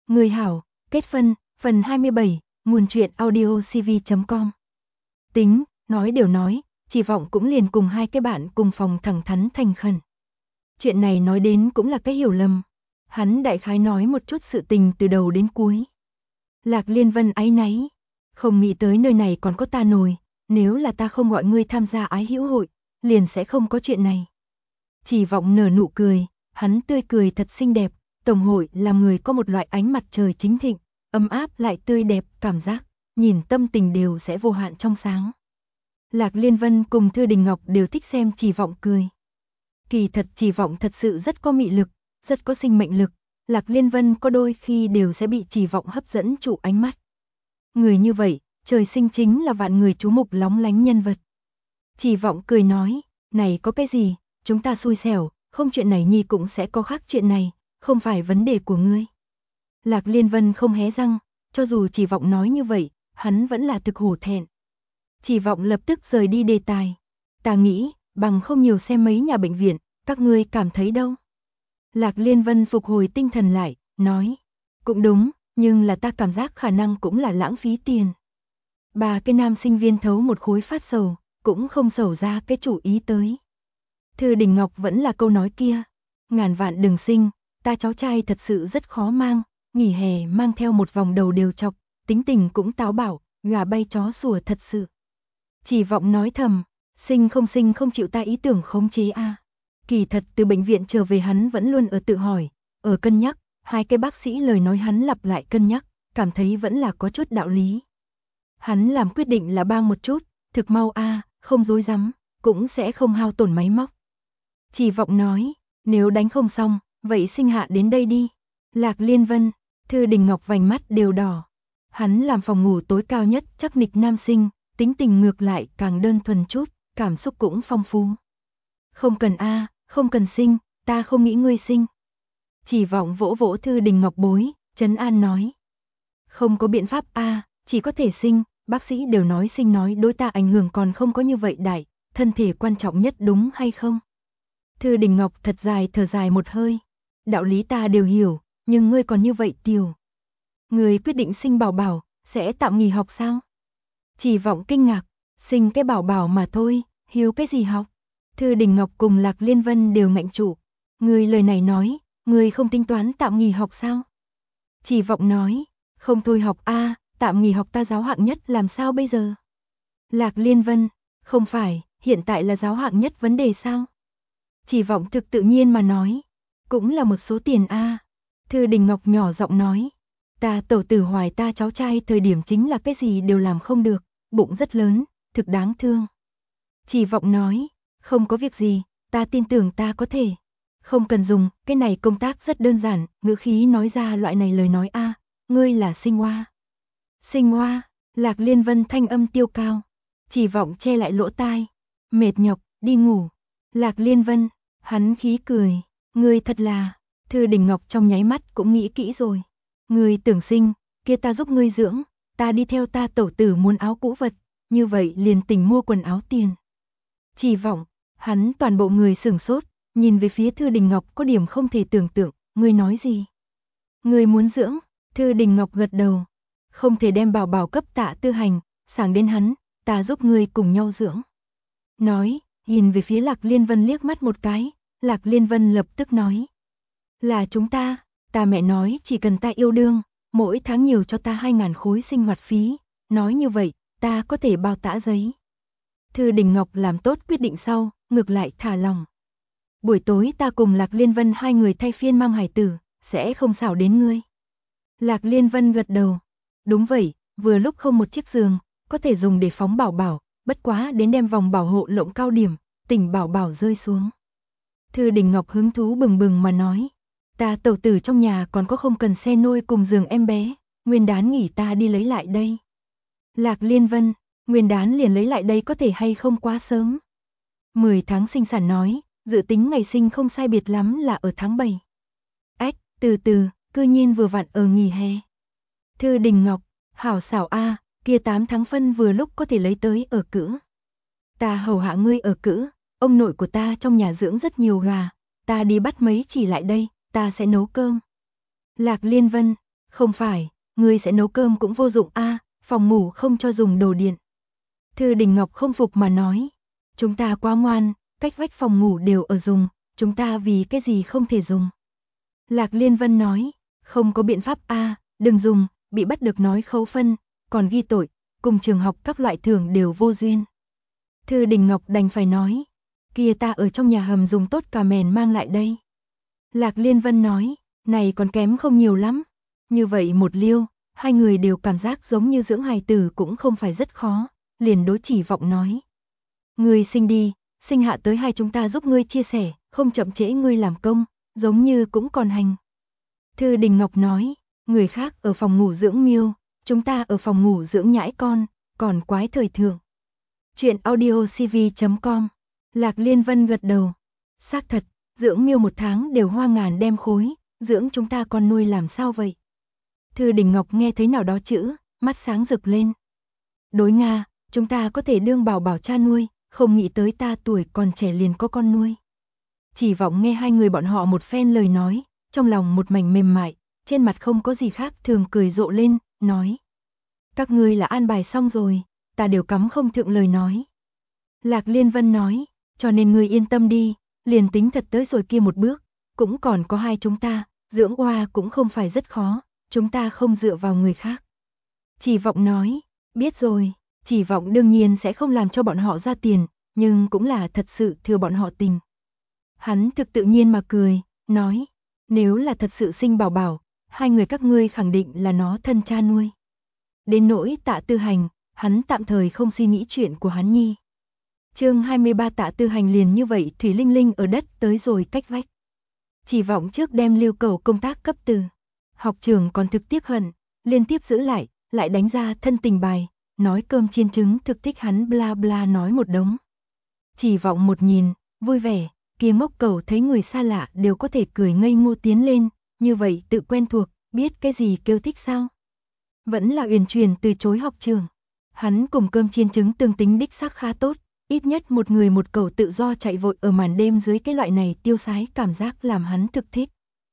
Người hảo, kết phân, phần 27, nguồn truyện audio cv.com. Tính, nói đều nói, Chỉ Vọng cũng liền cùng hai cái bạn cùng phòng thẳng thắn thành khẩn. Chuyện này nói đến cũng là cái hiểu lầm. Hắn đại khái nói một chút sự tình từ đầu đến cuối. Lạc Liên Vân áy náy, không nghĩ tới nơi này còn có ta nồi, nếu là ta không gọi ngươi tham gia ái hữu hội, liền sẽ không có chuyện này. Chỉ Vọng nở nụ cười, hắn tươi cười thật xinh đẹp, tổng hội làm người có một loại ánh mặt trời chính thịnh, ấm áp lại tươi đẹp cảm giác, nhìn tâm tình đều sẽ vô hạn trong sáng. Lạc Liên Vân cùng Thư Đình Ngọc đều thích xem Chỉ Vọng cười. Kỳ thật Chỉ Vọng thật sự rất có mị lực, rất có sinh mệnh lực, Lạc Liên Vân có đôi khi đều sẽ bị Chỉ Vọng hấp dẫn trụ ánh mắt. Người như vậy, trời sinh chính là vạn người chú mục lóng lánh nhân vật. Chỉ Vọng cười nói, này có cái gì, chúng ta xui xẻo, không chuyện này nhi cũng sẽ có khác chuyện này, không phải vấn đề của ngươi. Lạc Liên Vân không hé răng, cho dù Chỉ Vọng nói như vậy, hắn vẫn là thực hổ thẹn. Chỉ Vọng lập tức rời đi đề tài. Ta nghĩ, bằng không nhiều xem mấy nhà bệnh viện, các ngươi cảm thấy đâu? Lạc Liên Vân phục hồi tinh thần lại, nói, cũng đúng, nhưng là ta cảm giác khả năng cũng là lãng phí tiền. Bà cái nam sinh viên thấu một khối phát sầu, cũng không sầu ra cái chủ ý tới. Thư Đình Ngọc vẫn là câu nói kia, ngàn vạn đừng sinh, ta cháu trai thật sự rất khó mang, nghỉ hè mang theo một vòng đầu đều chọc, tính tình cũng táo bạo, gà bay chó sủa thật sự. Chỉ Vọng nói thầm, sinh không chịu ta ý tưởng khống chế a. Kỳ thật từ bệnh viện trở về hắn vẫn luôn ở tự hỏi, ở cân nhắc, hai cái bác sĩ lời nói hắn lặp lại cân nhắc, cảm thấy vẫn là có chút đạo lý. Hắn làm quyết định là bang một chút, thực mau a, không dối rắm, cũng sẽ không hao tổn máy móc. Chỉ Vọng nói, nếu đánh không xong, vậy sinh hạ đến đây đi. Lạc Liên Vân, Thư Đình Ngọc vành mắt đều đỏ. Hắn làm phòng ngủ tối cao nhất chắc nịch nam sinh, tính tình ngược lại càng đơn thuần chút, cảm xúc cũng phong phú. Không cần a, không cần sinh, ta không nghĩ ngươi sinh. Chỉ Vọng vỗ vỗ Thư Đình Ngọc bối, trấn an nói. Không có biện pháp a, chỉ có thể sinh, bác sĩ đều nói sinh nói đối ta ảnh hưởng còn không có như vậy đại, thân thể quan trọng nhất đúng hay không? Thư Đình Ngọc thật dài thở dài một hơi. Đạo lý ta đều hiểu, nhưng ngươi còn như vậy tiểu. Ngươi quyết định sinh bảo bảo, sẽ tạm nghỉ học sao? Chỉ Vọng kinh ngạc, sinh cái bảo bảo mà thôi, hiếu cái gì học? Thư Đình Ngọc cùng Lạc Liên Vân đều ngạnh trụ. Ngươi lời này nói, ngươi không tính toán tạm nghỉ học sao? Chỉ Vọng nói, không thôi học a, tạm nghỉ học ta giáo hạng nhất làm sao bây giờ? Lạc Liên Vân, không phải, hiện tại là giáo hạng nhất vấn đề sao? Chỉ Vọng thực tự nhiên mà nói, cũng là một số tiền a. Thư Đình Ngọc nhỏ giọng nói, ta tẩu tử hoài ta cháu trai thời điểm chính là cái gì đều làm không được, bụng rất lớn, thực đáng thương. Chỉ Vọng nói, không có việc gì, ta tin tưởng ta có thể. Không cần dùng, cái này công tác rất đơn giản, ngữ khí nói ra loại này lời nói a, ngươi là sinh hoa. Sinh hoa, Lạc Liên Vân thanh âm tiêu cao. Chỉ Vọng che lại lỗ tai, mệt nhọc, đi ngủ. Lạc Liên Vân, hắn khí cười, ngươi thật là, Thư Đình Ngọc trong nháy mắt cũng nghĩ kỹ rồi. Ngươi tưởng sinh, kia ta giúp ngươi dưỡng, ta đi theo ta tẩu tử muốn áo cũ vật, như vậy liền tỉnh mua quần áo tiền. Chỉ Vọng, hắn toàn bộ người sửng sốt, nhìn về phía Thư Đình Ngọc có điểm không thể tưởng tượng, ngươi nói gì? Ngươi muốn dưỡng, Thư Đình Ngọc gật đầu, không thể đem bảo bảo cấp Tạ Tư Hành, sáng đến hắn, ta giúp ngươi cùng nhau dưỡng. Nói, nhìn về phía Lạc Liên Vân liếc mắt một cái, Lạc Liên Vân lập tức nói. Là chúng ta mẹ nói chỉ cần ta yêu đương, mỗi tháng nhiều cho ta 2.000 khối sinh hoạt phí, nói như vậy, ta có thể bao tã giấy. Thư Đình Ngọc làm tốt quyết định sau, ngược lại thả lòng. Buổi tối ta cùng Lạc Liên Vân hai người thay phiên mang hài tử, sẽ không xảo đến ngươi. Lạc Liên Vân gật đầu. Đúng vậy, vừa lúc không một chiếc giường, có thể dùng để phóng bảo bảo, bất quá đến đem vòng bảo hộ lộng cao điểm, tỉnh bảo bảo rơi xuống. Thư Đình Ngọc hứng thú bừng bừng mà nói, ta tẩu tử trong nhà còn có không cần xe nôi cùng giường em bé, nguyên đán nghỉ ta đi lấy lại đây. Lạc Liên Vân, nguyên đán liền lấy lại đây có thể hay không quá sớm. 10 tháng sinh sản nói, dự tính ngày sinh không sai biệt lắm là ở tháng 7. Ách, từ từ, cư nhiên vừa vặn ở nghỉ hè. Thư Đình Ngọc, hảo xảo a, kia 8 tháng phân vừa lúc có thể lấy tới ở cữ. Ta hầu hạ ngươi ở cữ, ông nội của ta trong nhà dưỡng rất nhiều gà, ta đi bắt mấy chỉ lại đây, ta sẽ nấu cơm. Lạc Liên Vân, Không phải, ngươi sẽ nấu cơm cũng vô dụng a, phòng ngủ không cho dùng đồ điện. Thư Đình Ngọc không phục mà nói, chúng ta quá ngoan, cách vách phòng ngủ đều ở dùng, chúng ta vì cái gì không thể dùng. Lạc Liên Vân nói, không có biện pháp a, đừng dùng, bị bắt được nói khấu phân, còn ghi tội, cùng trường học các loại thưởng đều vô duyên. Thư Đình Ngọc đành phải nói, kia ta ở trong nhà hầm dùng tốt cà mèn mang lại đây. Lạc Liên Vân nói, này còn kém không nhiều lắm. Như vậy một liêu, hai người đều cảm giác giống như dưỡng hài tử cũng không phải rất khó, liền đối Chỉ Vọng nói. Ngươi sinh đi, sinh hạ tới hai chúng ta giúp ngươi chia sẻ, không chậm trễ ngươi làm công, giống như cũng còn hành. Thư Đình Ngọc nói, người khác ở phòng ngủ dưỡng miêu, chúng ta ở phòng ngủ dưỡng nhãi con, còn quái thời thượng. Chuyện audiocv.com. Lạc Liên Vân gật đầu. Xác thật, dưỡng miêu một tháng đều hoa ngàn đem khối, dưỡng chúng ta con nuôi làm sao vậy? Thư Đình Ngọc nghe thấy nào đó chữ, mắt sáng rực lên. Đối Nga, chúng ta có thể đương bảo bảo cha nuôi, không nghĩ tới ta tuổi còn trẻ liền có con nuôi. Chỉ Vọng nghe hai người bọn họ một phen lời nói, trong lòng một mảnh mềm mại, trên mặt không có gì khác thường cười rộ lên, nói. Các ngươi là an bài xong rồi, ta đều cắm không thượng lời nói. Lạc Liên Vân nói, cho nên ngươi yên tâm đi, liền tính thật tới rồi kia một bước, cũng còn có hai chúng ta, dưỡng oa cũng không phải rất khó, chúng ta không dựa vào người khác. Chỉ Vọng nói, biết rồi, Chỉ Vọng đương nhiên sẽ không làm cho bọn họ ra tiền, nhưng cũng là thật sự thừa bọn họ tình. Hắn thực tự nhiên mà cười, nói, nếu là thật sự sinh bảo bảo, hai người các ngươi khẳng định là nó thân cha nuôi. Đến nỗi Tạ Tư Hành, hắn tạm thời không suy nghĩ chuyện của hắn nhi. Chương 23 Tạ Tư Hành liền như vậy thủy linh linh ở đất tới rồi cách vách. Chỉ Vọng trước đem Lưu Cầu công tác cấp từ. Học trưởng còn thực tiếp hận, liên tiếp giữ lại đánh ra thân tình bài, nói cơm chiên trứng thực thích hắn bla bla nói một đống. Chỉ Vọng một nhìn, vui vẻ, kia ngốc cầu thấy người xa lạ đều có thể cười ngây ngô tiến lên, như vậy tự quen thuộc, biết cái gì kêu thích sao. Vẫn là uyển chuyển từ chối học trường. Hắn cùng cơm chiên trứng tương tính đích xác khá tốt, ít nhất một người một cầu tự do chạy vội ở màn đêm dưới cái loại này tiêu sái cảm giác làm hắn thực thích.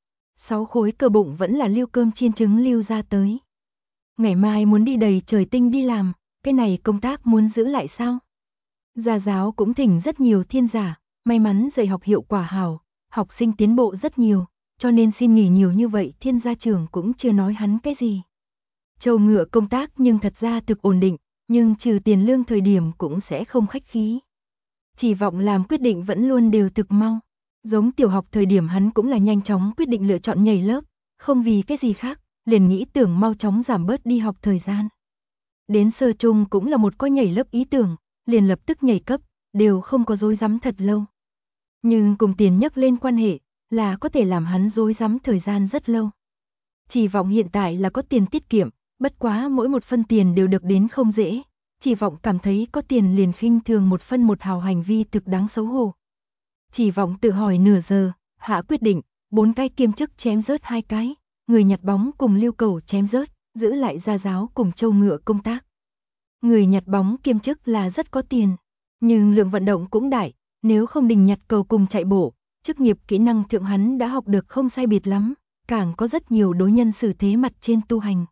6 khối cơ bụng vẫn là lưu cơm chiên trứng lưu ra tới. Ngày mai muốn đi đầy trời tinh đi làm, cái này công tác muốn giữ lại sao? Gia giáo cũng thỉnh rất nhiều thiên giả, may mắn dạy học hiệu quả hảo, học sinh tiến bộ rất nhiều, cho nên xin nghỉ nhiều như vậy thiên gia trưởng cũng chưa nói hắn cái gì. Châu Ngựa công tác nhưng thật ra thực ổn định, nhưng trừ tiền lương thời điểm cũng sẽ không khách khí. Chỉ Vọng làm quyết định vẫn luôn đều thực mau. Giống tiểu học thời điểm hắn cũng là nhanh chóng quyết định lựa chọn nhảy lớp, không vì cái gì khác, liền nghĩ tưởng mau chóng giảm bớt đi học thời gian. Đến sơ trung cũng là một có nhảy lớp ý tưởng, liền lập tức nhảy cấp, đều không có rối rắm thật lâu. Nhưng cùng tiền nhắc lên quan hệ, là có thể làm hắn rối rắm thời gian rất lâu. Chỉ Vọng hiện tại là có tiền tiết kiệm, bất quá mỗi một phân tiền đều được đến không dễ, Chỉ Vọng cảm thấy có tiền liền khinh thường một phân một hào hành vi thực đáng xấu hổ. Chỉ Vọng tự hỏi nửa giờ, hạ quyết định, 4 cái kiêm chức chém rớt 2 cái, người nhặt bóng cùng Lưu Cầu chém rớt, giữ lại Gia giáo cùng Châu Ngựa công tác. Người nhặt bóng kiêm chức là rất có tiền, nhưng lượng vận động cũng đại, nếu không đình nhặt cầu cùng chạy bộ, chức nghiệp kỹ năng thượng hắn đã học được không sai biệt lắm, càng có rất nhiều đối nhân xử thế mặt trên tu hành.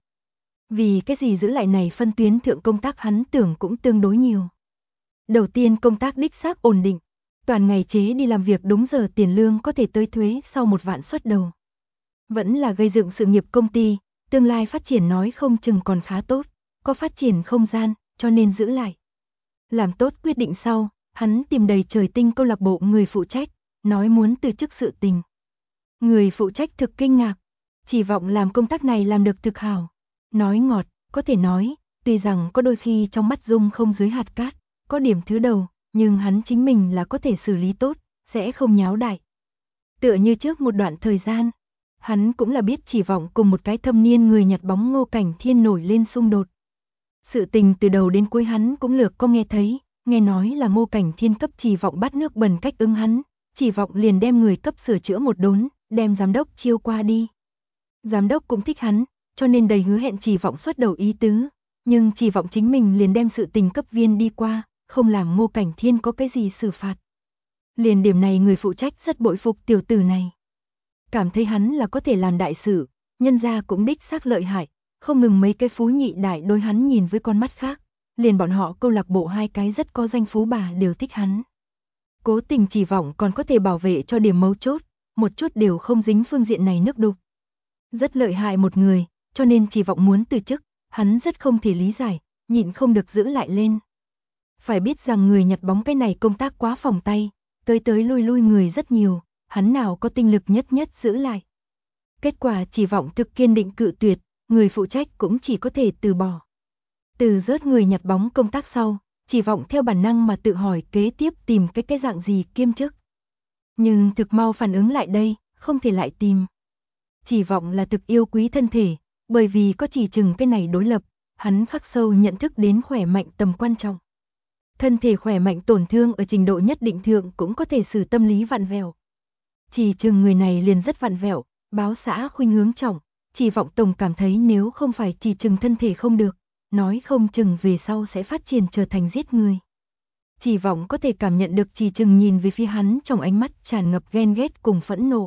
Vì cái gì giữ lại này phân tuyến thượng công tác hắn tưởng cũng tương đối nhiều. Đầu tiên công tác đích xác ổn định, toàn ngày chế đi làm việc đúng giờ tiền lương có thể tới thuế sau 1 vạn xuất đầu. Vẫn là gây dựng sự nghiệp công ty, tương lai phát triển nói không chừng còn khá tốt, có phát triển không gian, cho nên giữ lại. Làm tốt quyết định sau, hắn tìm đầy trời tinh câu lạc bộ người phụ trách, nói muốn từ chức sự tình. Người phụ trách thực kinh ngạc, Chỉ Vọng làm công tác này làm được thực hảo. Nói ngọt, có thể nói, tuy rằng có đôi khi trong mắt dung không dưới hạt cát, có điểm thứ đầu, nhưng hắn chính mình là có thể xử lý tốt, sẽ không nháo đại. Tựa như trước một đoạn thời gian, hắn cũng là biết Chỉ Vọng cùng một cái thâm niên người nhặt bóng Ngô Cảnh Thiên nổi lên xung đột. Sự tình từ đầu đến cuối hắn cũng lược có nghe thấy, nghe nói là Ngô Cảnh Thiên cấp Chỉ Vọng bắt nước bẩn cách ứng hắn, Chỉ Vọng liền đem người cấp sửa chữa một đốn, đem giám đốc chiêu qua đi. Giám đốc cũng thích hắn, cho nên đầy hứa hẹn Chỉ Vọng xuất đầu ý tứ, nhưng Chỉ Vọng chính mình liền đem sự tình cấp viên đi qua, không làm Ngô Cảnh Thiên có cái gì xử phạt. Liền điểm này người phụ trách rất bội phục tiểu tử này. Cảm thấy hắn là có thể làm đại sự, nhân gia cũng đích xác lợi hại, không ngừng mấy cái phú nhị đại đối hắn nhìn với con mắt khác, liền bọn họ câu lạc bộ hai cái rất có danh phú bà đều thích hắn. Cố Tình Chỉ Vọng còn có thể bảo vệ cho điểm mấu chốt, một chút đều không dính phương diện này nước đục. Rất lợi hại một người, cho nên Chỉ Vọng muốn từ chức, hắn rất không thể lý giải, nhịn không được giữ lại lên. Phải biết rằng người nhặt bóng cái này công tác quá phòng tay, tới lui người rất nhiều, hắn nào có tinh lực nhất giữ lại. Kết quả Chỉ Vọng thực kiên định cự tuyệt, người phụ trách cũng chỉ có thể từ bỏ. Từ rớt người nhặt bóng công tác sau, Chỉ Vọng theo bản năng mà tự hỏi kế tiếp tìm cái dạng gì kiêm chức. Nhưng thực mau phản ứng lại đây, không thể lại tìm. Chỉ Vọng là thực yêu quý thân thể, bởi vì có Chỉ Trừng cái này đối lập, hắn khắc sâu nhận thức đến khỏe mạnh tầm quan trọng. Thân thể khỏe mạnh tổn thương ở trình độ nhất định thượng cũng có thể xử tâm lý vặn vẹo. Chỉ Trừng người này liền rất vặn vẹo, báo xã khuynh hướng trọng, Chỉ Vọng tổng cảm thấy nếu không phải Chỉ Trừng thân thể không được, nói không chừng về sau sẽ phát triển trở thành giết người. Chỉ Vọng có thể cảm nhận được Chỉ Trừng nhìn về phía hắn trong ánh mắt tràn ngập ghen ghét cùng phẫn nộ.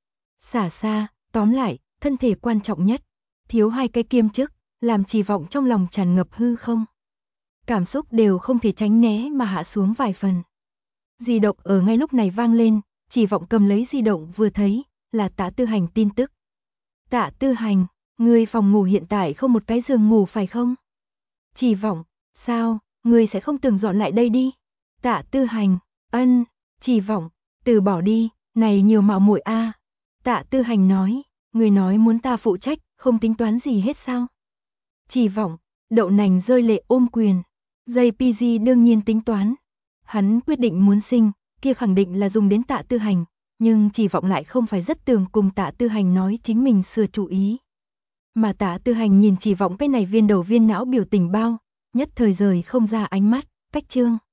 Xả xa, tóm lại, thân thể quan trọng nhất, thiếu hai cái kiêm chức, làm Chỉ Vọng trong lòng tràn ngập hư không. Cảm xúc đều không thể tránh né mà hạ xuống vài phần. Di động ở ngay lúc này vang lên, Chỉ Vọng cầm lấy di động vừa thấy, là Tạ Tư Hành tin tức. Tạ Tư Hành, người phòng ngủ hiện tại không một cái giường ngủ phải không? Chỉ Vọng, sao, người sẽ không tưởng dọn lại đây đi? Tạ Tư Hành, ân, Chỉ Vọng, từ bỏ đi, này nhiều mạo muội a. Tạ Tư Hành nói, người nói muốn ta phụ trách, không tính toán gì hết sao? Chỉ Vọng, đậu nành rơi lệ ôm quyền. JPG đương nhiên tính toán. Hắn quyết định muốn sinh, kia khẳng định là dùng đến Tạ Tư Hành, nhưng Chỉ Vọng lại không phải rất tường cùng Tạ Tư Hành nói chính mình sửa chủ ý. Mà Tạ Tư Hành nhìn Chỉ Vọng cái này viên đầu viên não biểu tình bao, nhất thời rời không ra ánh mắt, cách trương.